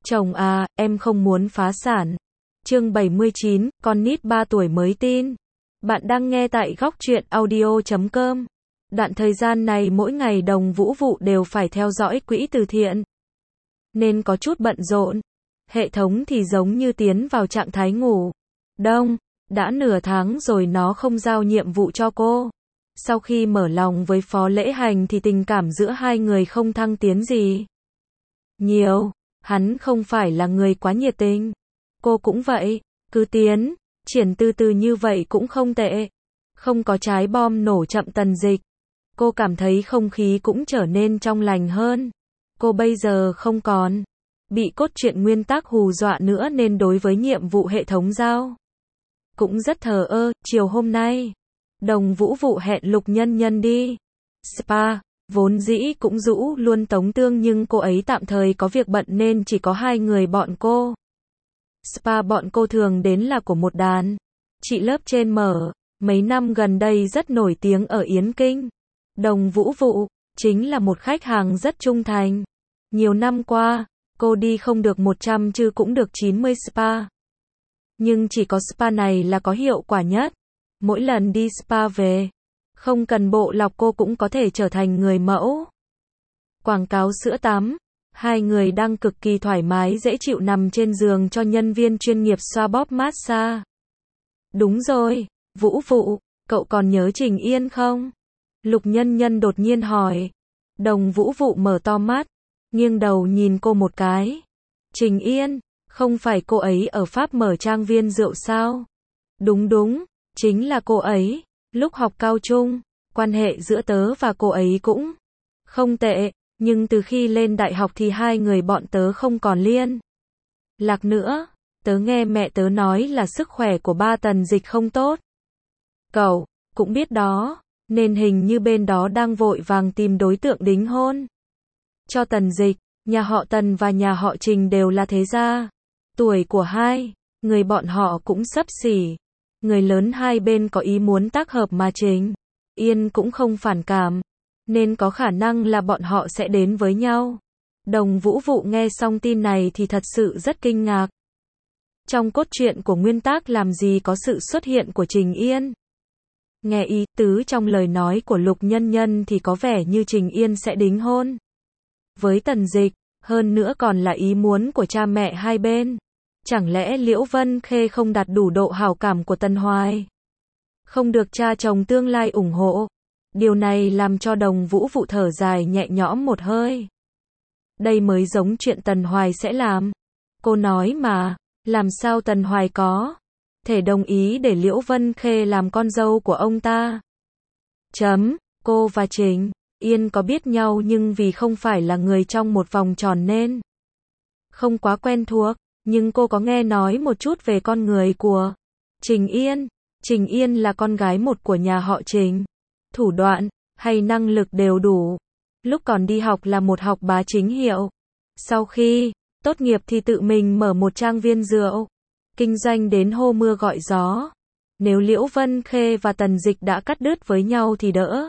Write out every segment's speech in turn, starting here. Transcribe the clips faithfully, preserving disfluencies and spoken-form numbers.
Chồng à, em không muốn phá sản. Chương bảy mươi chín, con nít ba tuổi mới tin. Bạn đang nghe tại góc truyện audio chấm com. Đoạn thời gian này mỗi ngày Đồng Vũ Vụ đều phải theo dõi quỹ từ thiện, nên có chút bận rộn. Hệ thống thì giống như tiến vào trạng thái ngủ đông. Đã nửa tháng rồi nó không giao nhiệm vụ cho cô. Sau khi mở lòng với Phó Lễ Hành thì tình cảm giữa hai người không thăng tiến gì nhiều. Hắn không phải là người quá nhiệt tình. Cô cũng vậy, cứ tiến triển từ từ như vậy cũng không tệ. Không có trái bom nổ chậm Tần Dịch. Cô cảm thấy không khí cũng trở nên trong lành hơn. Cô bây giờ không còn bị cốt truyện nguyên tắc hù dọa nữa nên đối với nhiệm vụ hệ thống giao cũng rất thờ ơ. Chiều hôm nay, Đồng Vũ Vụ hẹn Lục Nhân Nhân đi spa. Vốn dĩ cũng rũ luôn Tống Tương nhưng cô ấy tạm thời có việc bận nên chỉ có hai người bọn cô. Spa bọn cô thường đến là của một đàn chị lớp trên mở, mấy năm gần đây rất nổi tiếng ở Yến Kinh. Đồng Vũ Vụ chính là một khách hàng rất trung thành. Nhiều năm qua, cô đi không được một trăm chứ cũng được chín mươi spa. Nhưng chỉ có spa này là có hiệu quả nhất. Mỗi lần đi spa về, không cần bộ lọc cô cũng có thể trở thành người mẫu. Quảng cáo sữa tắm. Hai người đang cực kỳ thoải mái dễ chịu nằm trên giường cho nhân viên chuyên nghiệp xoa bóp massage. Đúng rồi, Vũ Vụ, cậu còn nhớ Trình Yên không? Lục Nhân Nhân đột nhiên hỏi. Đồng Vũ Vụ mở to mắt, nghiêng đầu nhìn cô một cái. Trình Yên, không phải cô ấy ở Pháp mở trang viên rượu sao? Đúng đúng, chính là cô ấy. Lúc học cao trung, quan hệ giữa tớ và cô ấy cũng không tệ, nhưng từ khi lên đại học thì hai người bọn tớ không còn liên lạc nữa. Tớ nghe mẹ tớ nói là sức khỏe của ba Tần Dịch không tốt. Cậu cũng biết đó, nên hình như bên đó đang vội vàng tìm đối tượng đính hôn cho Tần Dịch. Nhà họ Tần và nhà họ Trình đều là thế gia. Tuổi của hai người bọn họ cũng xấp xỉ. Người lớn hai bên có ý muốn tác hợp mà Trình Yên cũng không phản cảm, nên có khả năng là bọn họ sẽ đến với nhau. Đồng Vũ Vụ nghe xong tin này thì thật sự rất kinh ngạc. Trong cốt truyện của nguyên tác làm gì có sự xuất hiện của Trình Yên. Nghe ý tứ trong lời nói của Lục Nhân Nhân thì có vẻ như Trình Yên sẽ đính hôn với Tần Dịch, hơn nữa còn là ý muốn của cha mẹ hai bên. Chẳng lẽ Liễu Vân Khê không đạt đủ độ hảo cảm của Tần Hoài, không được cha chồng tương lai ủng hộ? Điều này làm cho Đồng Vũ Vụ thở dài nhẹ nhõm một hơi. Đây mới giống chuyện Tần Hoài sẽ làm. Cô nói mà, làm sao Tần Hoài có thể đồng ý để Liễu Vân Khê làm con dâu của ông ta? Chấm, cô và Trình Yên có biết nhau nhưng vì không phải là người trong một vòng tròn nên không quá quen thuộc. Nhưng cô có nghe nói một chút về con người của Trình Yên. Trình Yên là con gái một của nhà họ Trình. Thủ đoạn hay năng lực đều đủ. Lúc còn đi học là một học bá chính hiệu. Sau khi tốt nghiệp thì tự mình mở một trang viên rượu, kinh doanh đến hô mưa gọi gió. Nếu Liễu Vân Khê và Tần Dịch đã cắt đứt với nhau thì đỡ.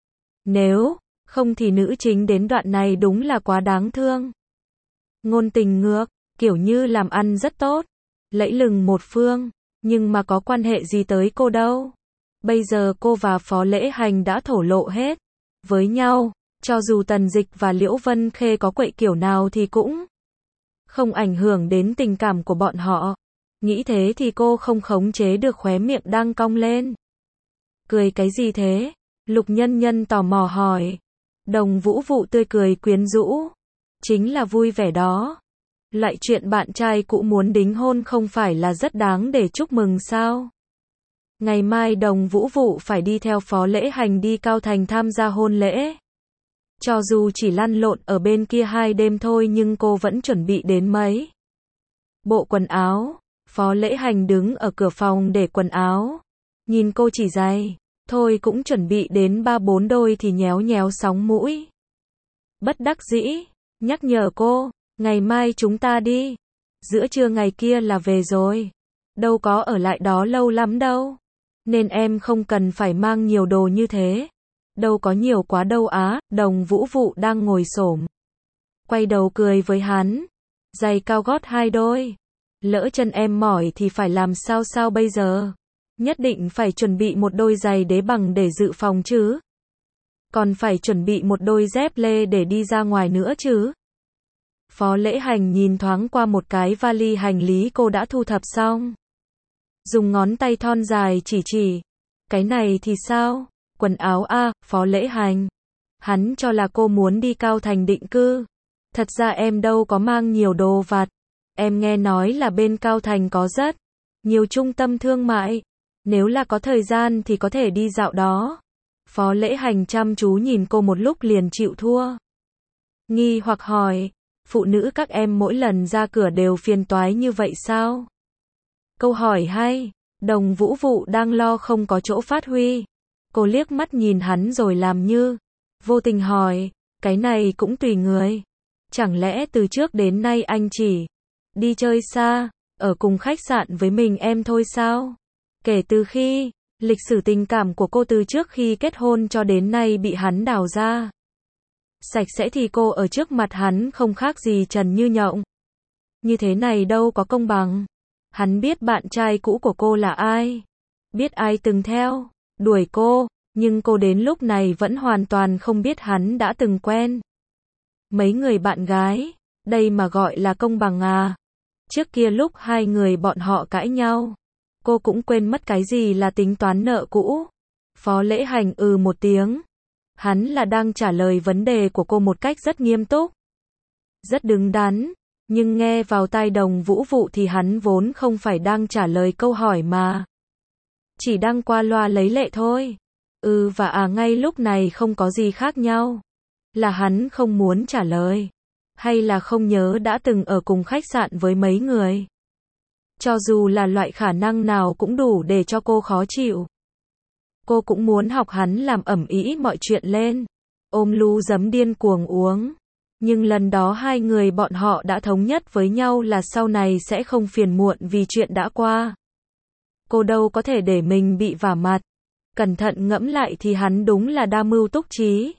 Nếu không thì nữ chính đến đoạn này đúng là quá đáng thương. Ngôn tình ngược, kiểu như làm ăn rất tốt, lẫy lừng một phương, nhưng mà có quan hệ gì tới cô đâu. Bây giờ cô và Phó Lễ Hành đã thổ lộ hết với nhau, cho dù Tần Dịch và Liễu Vân Khê có quậy kiểu nào thì cũng không ảnh hưởng đến tình cảm của bọn họ. Nghĩ thế thì cô không khống chế được khóe miệng đang cong lên. Cười cái gì thế? Lục Nhân Nhân tò mò hỏi. Đồng Vũ Vụ tươi cười quyến rũ. Chính là vui vẻ đó. Loại chuyện bạn trai cũ muốn đính hôn không phải là rất đáng để chúc mừng sao? Ngày mai Đồng Vũ Vụ phải đi theo Phó Lễ Hành đi Cao Thành tham gia hôn lễ. Cho dù chỉ lăn lộn ở bên kia hai đêm thôi nhưng cô vẫn chuẩn bị đến mấy bộ quần áo. Phó Lễ Hành đứng ở cửa phòng để quần áo, nhìn cô chỉ giày thôi cũng chuẩn bị đến ba bốn đôi thì nhéo nhéo sóng mũi. Bất đắc dĩ nhắc nhở cô, ngày mai chúng ta đi, giữa trưa ngày kia là về rồi, đâu có ở lại đó lâu lắm đâu, nên em không cần phải mang nhiều đồ như thế. Đâu có nhiều quá đâu á. Đồng Vũ Vụ đang ngồi xổm, quay đầu cười với hắn. Giày cao gót hai đôi. Lỡ chân em mỏi thì phải làm sao sao bây giờ? Nhất định phải chuẩn bị một đôi giày đế bằng để dự phòng chứ. Còn phải chuẩn bị một đôi dép lê để đi ra ngoài nữa chứ. Phó Lễ Hành nhìn thoáng qua một cái vali hành lý cô đã thu thập xong. Dùng ngón tay thon dài chỉ chỉ. Cái này thì sao? Quần áo a, Phó Lễ Hành. Hắn cho là cô muốn đi Cao Thành định cư. Thật ra em đâu có mang nhiều đồ vặt. Em nghe nói là bên Cao Thành có rất nhiều trung tâm thương mại. Nếu là có thời gian thì có thể đi dạo đó. Phó Lễ Hành chăm chú nhìn cô một lúc liền chịu thua. Nghi hoặc hỏi, phụ nữ các em mỗi lần ra cửa đều phiền toái như vậy sao? Câu hỏi hay, Đồng Vũ Vụ đang lo không có chỗ phát huy. Cô liếc mắt nhìn hắn rồi làm như vô tình hỏi, cái này cũng tùy người. Chẳng lẽ từ trước đến nay anh chỉ đi chơi xa, ở cùng khách sạn với mình em thôi sao? Kể từ khi lịch sử tình cảm của cô từ trước khi kết hôn cho đến nay bị hắn đào ra sạch sẽ thì cô ở trước mặt hắn không khác gì trần như nhộng. Như thế này đâu có công bằng. Hắn biết bạn trai cũ của cô là ai, biết ai từng theo đuổi cô, nhưng cô đến lúc này vẫn hoàn toàn không biết hắn đã từng quen mấy người bạn gái. Đây mà gọi là công bằng à? Trước kia lúc hai người bọn họ cãi nhau, cô cũng quên mất cái gì là tính toán nợ cũ. Phó Lễ Hành ừ một tiếng. Hắn là đang trả lời vấn đề của cô một cách rất nghiêm túc, rất đứng đắn, nhưng nghe vào tai Đồng Vũ Vụ thì hắn vốn không phải đang trả lời câu hỏi mà chỉ đang qua loa lấy lệ thôi. Ừ và à ngay lúc này không có gì khác nhau. Là hắn không muốn trả lời, hay là không nhớ đã từng ở cùng khách sạn với mấy người. Cho dù là loại khả năng nào cũng đủ để cho cô khó chịu. Cô cũng muốn học hắn làm ầm ĩ mọi chuyện lên, ôm lu giấm điên cuồng uống. Nhưng lần đó hai người bọn họ đã thống nhất với nhau là sau này sẽ không phiền muộn vì chuyện đã qua. Cô đâu có thể để mình bị vả mặt. Cẩn thận ngẫm lại thì hắn đúng là đa mưu túc trí.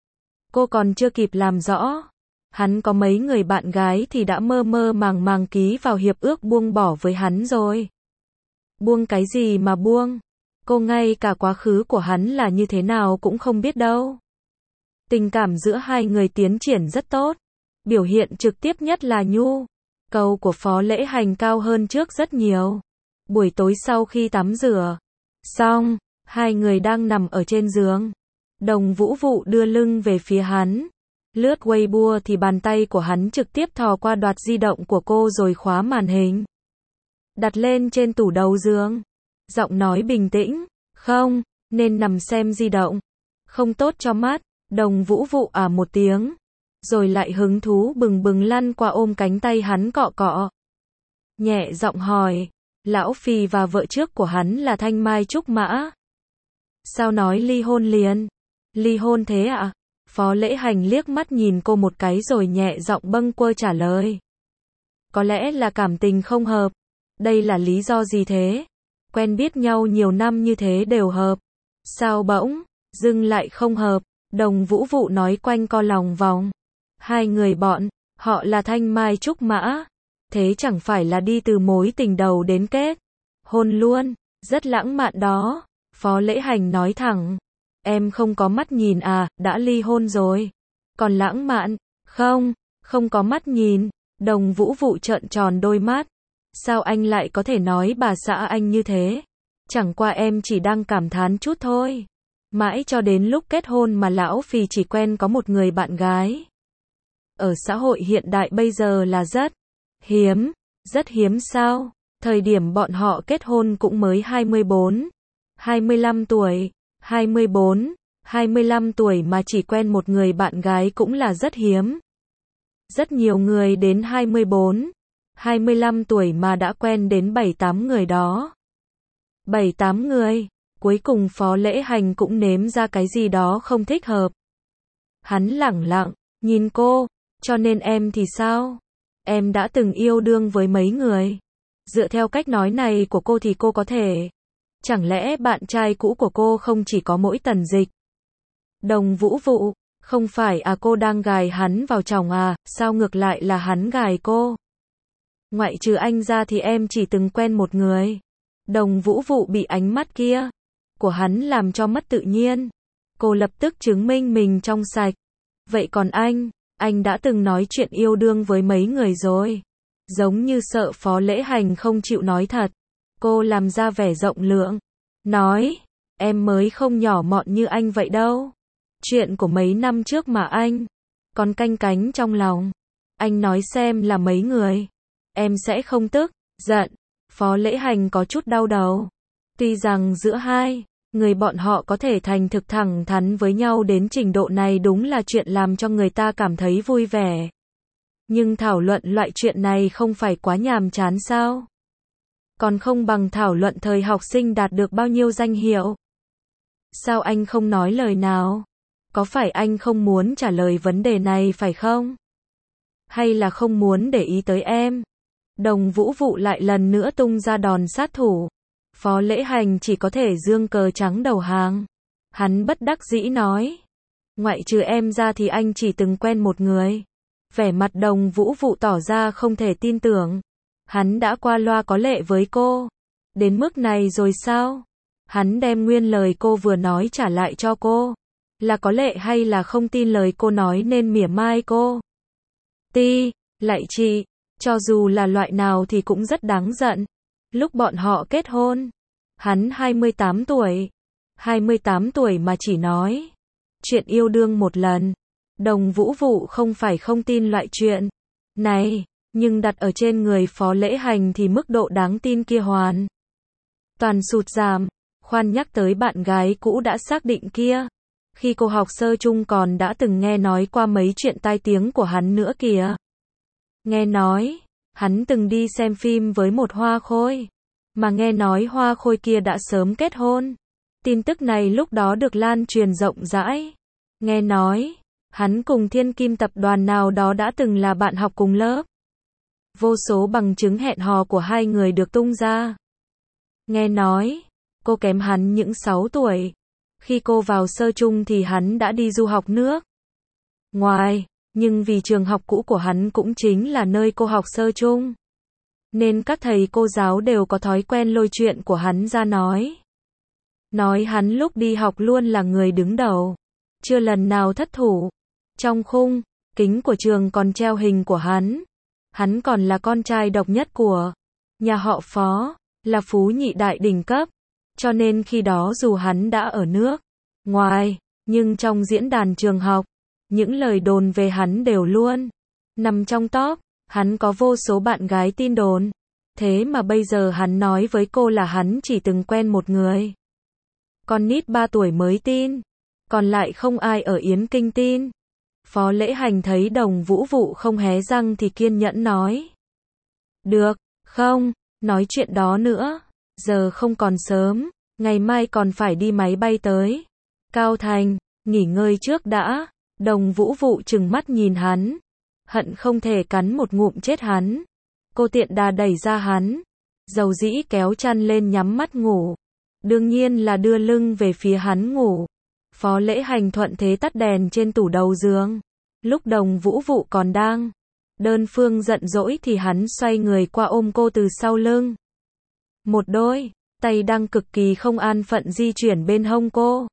Cô còn chưa kịp làm rõ hắn có mấy người bạn gái thì đã mơ mơ màng màng ký vào hiệp ước buông bỏ với hắn rồi. Buông cái gì mà buông? Cô ngay cả quá khứ của hắn là như thế nào cũng không biết đâu. Tình cảm giữa hai người tiến triển rất tốt. Biểu hiện trực tiếp nhất là nhu cầu của Phó Lễ Hành cao hơn trước rất nhiều. Buổi tối sau khi tắm rửa xong, hai người đang nằm ở trên giường. Đồng Vũ Vụ đưa lưng về phía hắn. Lướt Weibo thì bàn tay của hắn trực tiếp thò qua đoạt di động của cô rồi khóa màn hình. Đặt lên trên tủ đầu giường. Giọng nói bình tĩnh, không, nên nằm xem di động. Không tốt cho mắt. Đồng Vũ Vụ à một tiếng. Rồi lại hứng thú bừng bừng lăn qua ôm cánh tay hắn cọ cọ. Nhẹ giọng hỏi, lão Phì và vợ trước của hắn là Thanh Mai Trúc Mã. Sao nói ly hôn liền? Ly hôn thế ạ? À? Phó Lễ Hành liếc mắt nhìn cô một cái rồi nhẹ giọng bâng quơ trả lời. Có lẽ là cảm tình không hợp. Đây là lý do gì thế? Quen biết nhau nhiều năm như thế đều hợp. Sao bỗng dưng lại không hợp? Đồng Vũ Vụ nói quanh co lòng vòng. Hai người bọn họ là Thanh Mai Trúc Mã. Thế chẳng phải là đi từ mối tình đầu đến kết hôn luôn. Rất lãng mạn đó. Phó Lễ Hành nói thẳng. Em không có mắt nhìn à, đã ly hôn rồi. Còn lãng mạn? Không, không có mắt nhìn. Đồng Vũ Vụ trợn tròn đôi mắt. Sao anh lại có thể nói bà xã anh như thế? Chẳng qua em chỉ đang cảm thán chút thôi. Mãi cho đến lúc kết hôn mà lão Phì chỉ quen có một người bạn gái. Ở xã hội hiện đại bây giờ là rất hiếm. Rất hiếm sao? Thời điểm bọn họ kết hôn cũng mới hai mươi bốn, hai mươi lăm tuổi. hai mươi bốn, hai mươi lăm tuổi mà chỉ quen một người bạn gái cũng là rất hiếm. Rất nhiều người đến hai mươi bốn, hai mươi lăm tuổi mà đã quen đến bảy tám người đó. bảy tám người, cuối cùng Phó Lễ Hành cũng nếm ra cái gì đó không thích hợp. Hắn lẳng lặng, nhìn cô, cho nên em thì sao? Em đã từng yêu đương với mấy người. Dựa theo cách nói này của cô thì cô có thể. Chẳng lẽ bạn trai cũ của cô không chỉ có mỗi Tần Dịch? Đồng Vũ Vụ, không phải à cô đang gài hắn vào chồng à, sao ngược lại là hắn gài cô? Ngoại trừ anh ra thì em chỉ từng quen một người. Đồng Vũ Vụ bị ánh mắt kia của hắn làm cho mất tự nhiên. Cô lập tức chứng minh mình trong sạch. Vậy còn anh, anh đã từng nói chuyện yêu đương với mấy người rồi. Giống như sợ Phó Lễ Hành không chịu nói thật. Cô làm ra vẻ rộng lượng. Nói, em mới không nhỏ mọn như anh vậy đâu. Chuyện của mấy năm trước mà anh còn canh cánh trong lòng. Anh nói xem là mấy người. Em sẽ không tức, giận. Phó Lễ Hành có chút đau đầu. Tuy rằng giữa hai người bọn họ có thể thành thực thẳng thắn với nhau đến trình độ này đúng là chuyện làm cho người ta cảm thấy vui vẻ. Nhưng thảo luận loại chuyện này không phải quá nhàm chán sao? Còn không bằng thảo luận thời học sinh đạt được bao nhiêu danh hiệu. Sao anh không nói lời nào? Có phải anh không muốn trả lời vấn đề này phải không? Hay là không muốn để ý tới em? Đồng Vũ Vụ lại lần nữa tung ra đòn sát thủ. Phó Lễ Hành chỉ có thể giương cờ trắng đầu hàng. Hắn bất đắc dĩ nói. Ngoại trừ em ra thì anh chỉ từng quen một người. Vẻ mặt Đồng Vũ Vụ tỏ ra không thể tin tưởng. Hắn đã qua loa có lệ với cô. Đến mức này rồi sao? Hắn đem nguyên lời cô vừa nói trả lại cho cô. Là có lệ hay là không tin lời cô nói nên mỉa mai cô? Ti, lại chị, cho dù là loại nào thì cũng rất đáng giận. Lúc bọn họ kết hôn, hắn hai mươi tám tuổi. hai mươi tám tuổi mà chỉ nói chuyện yêu đương một lần. Đồng Vũ Vụ không phải không tin loại chuyện này, nhưng đặt ở trên người Phó Lễ Hành thì mức độ đáng tin kia hoàn toàn sụt giảm. Khoan nhắc tới bạn gái cũ đã xác định kia. Khi cô học sơ chung còn đã từng nghe nói qua mấy chuyện tai tiếng của hắn nữa kìa. Nghe nói, hắn từng đi xem phim với một hoa khôi. Mà nghe nói hoa khôi kia đã sớm kết hôn. Tin tức này lúc đó được lan truyền rộng rãi. Nghe nói, hắn cùng Thiên Kim tập đoàn nào đó đã từng là bạn học cùng lớp. Vô số bằng chứng hẹn hò của hai người được tung ra. Nghe nói, cô kém hắn những sáu tuổi. Khi cô vào sơ chung thì hắn đã đi du học nước ngoài, nhưng vì trường học cũ của hắn cũng chính là nơi cô học sơ chung, nên các thầy cô giáo đều có thói quen lôi chuyện của hắn ra nói. Nói hắn lúc đi học luôn là người đứng đầu, chưa lần nào thất thủ. Trong khung kính của trường còn treo hình của hắn. Hắn còn là con trai độc nhất của nhà họ Phó, là phú nhị đại đỉnh cấp. Cho nên khi đó dù hắn đã ở nước ngoài, nhưng trong diễn đàn trường học, những lời đồn về hắn đều luôn nằm trong top. Hắn có vô số bạn gái tin đồn. Thế mà bây giờ hắn nói với cô là hắn chỉ từng quen một người. Con nít ba tuổi mới tin. Còn lại không ai ở Yến Kinh tin. Phó Lễ Hành thấy Đồng Vũ Vụ không hé răng thì kiên nhẫn nói. Được, không, nói chuyện đó nữa. Giờ không còn sớm, ngày mai còn phải đi máy bay tới Cao Thành, nghỉ ngơi trước đã. Đồng Vũ Vụ trừng mắt nhìn hắn, hận không thể cắn một ngụm chết hắn. Cô tiện đà đẩy ra hắn, dầu dĩ kéo chăn lên nhắm mắt ngủ. Đương nhiên là đưa lưng về phía hắn ngủ. Phó Lễ Hành thuận thế tắt đèn trên tủ đầu giường. Lúc Đồng Vũ Vụ còn đang đơn phương giận dỗi thì hắn xoay người qua ôm cô từ sau lưng. Một đôi tay đang cực kỳ không an phận di chuyển bên hông cô.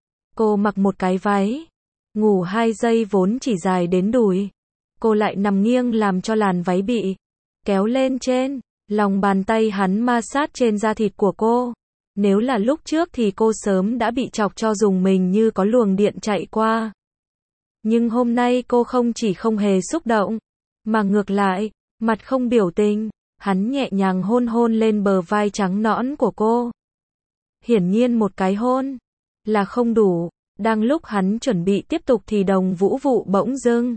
Cô mặc một cái váy ngủ hai giây vốn chỉ dài đến đùi. Cô lại nằm nghiêng làm cho làn váy bị kéo lên trên. Lòng bàn tay hắn ma sát trên da thịt của cô. Nếu là lúc trước thì cô sớm đã bị chọc cho dùng mình như có luồng điện chạy qua. Nhưng hôm nay cô không chỉ không hề xúc động, mà ngược lại, mặt không biểu tình. Hắn nhẹ nhàng hôn hôn lên bờ vai trắng nõn của cô. Hiển nhiên một cái hôn là không đủ. Đang lúc hắn chuẩn bị tiếp tục thì Đồng Vũ Vụ bỗng dưng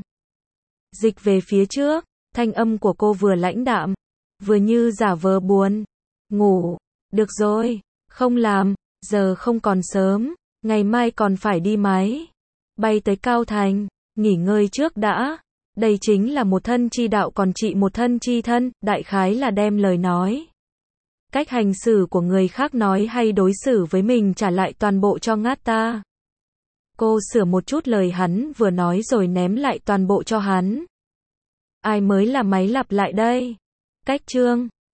dịch về phía trước. Thanh âm của cô vừa lãnh đạm, vừa như giả vờ buồn ngủ. Được rồi, không làm, giờ không còn sớm, ngày mai còn phải đi máy bay tới Cao Thành, nghỉ ngơi trước đã. Đây chính là một thân chi đạo còn trị một thân chi thân. Đại khái là đem lời nói, cách hành xử của người khác nói hay đối xử với mình trả lại toàn bộ cho ngát ta. Cô sửa một chút lời hắn vừa nói rồi ném lại toàn bộ cho hắn. Ai mới là máy lặp lại đây? Cách chương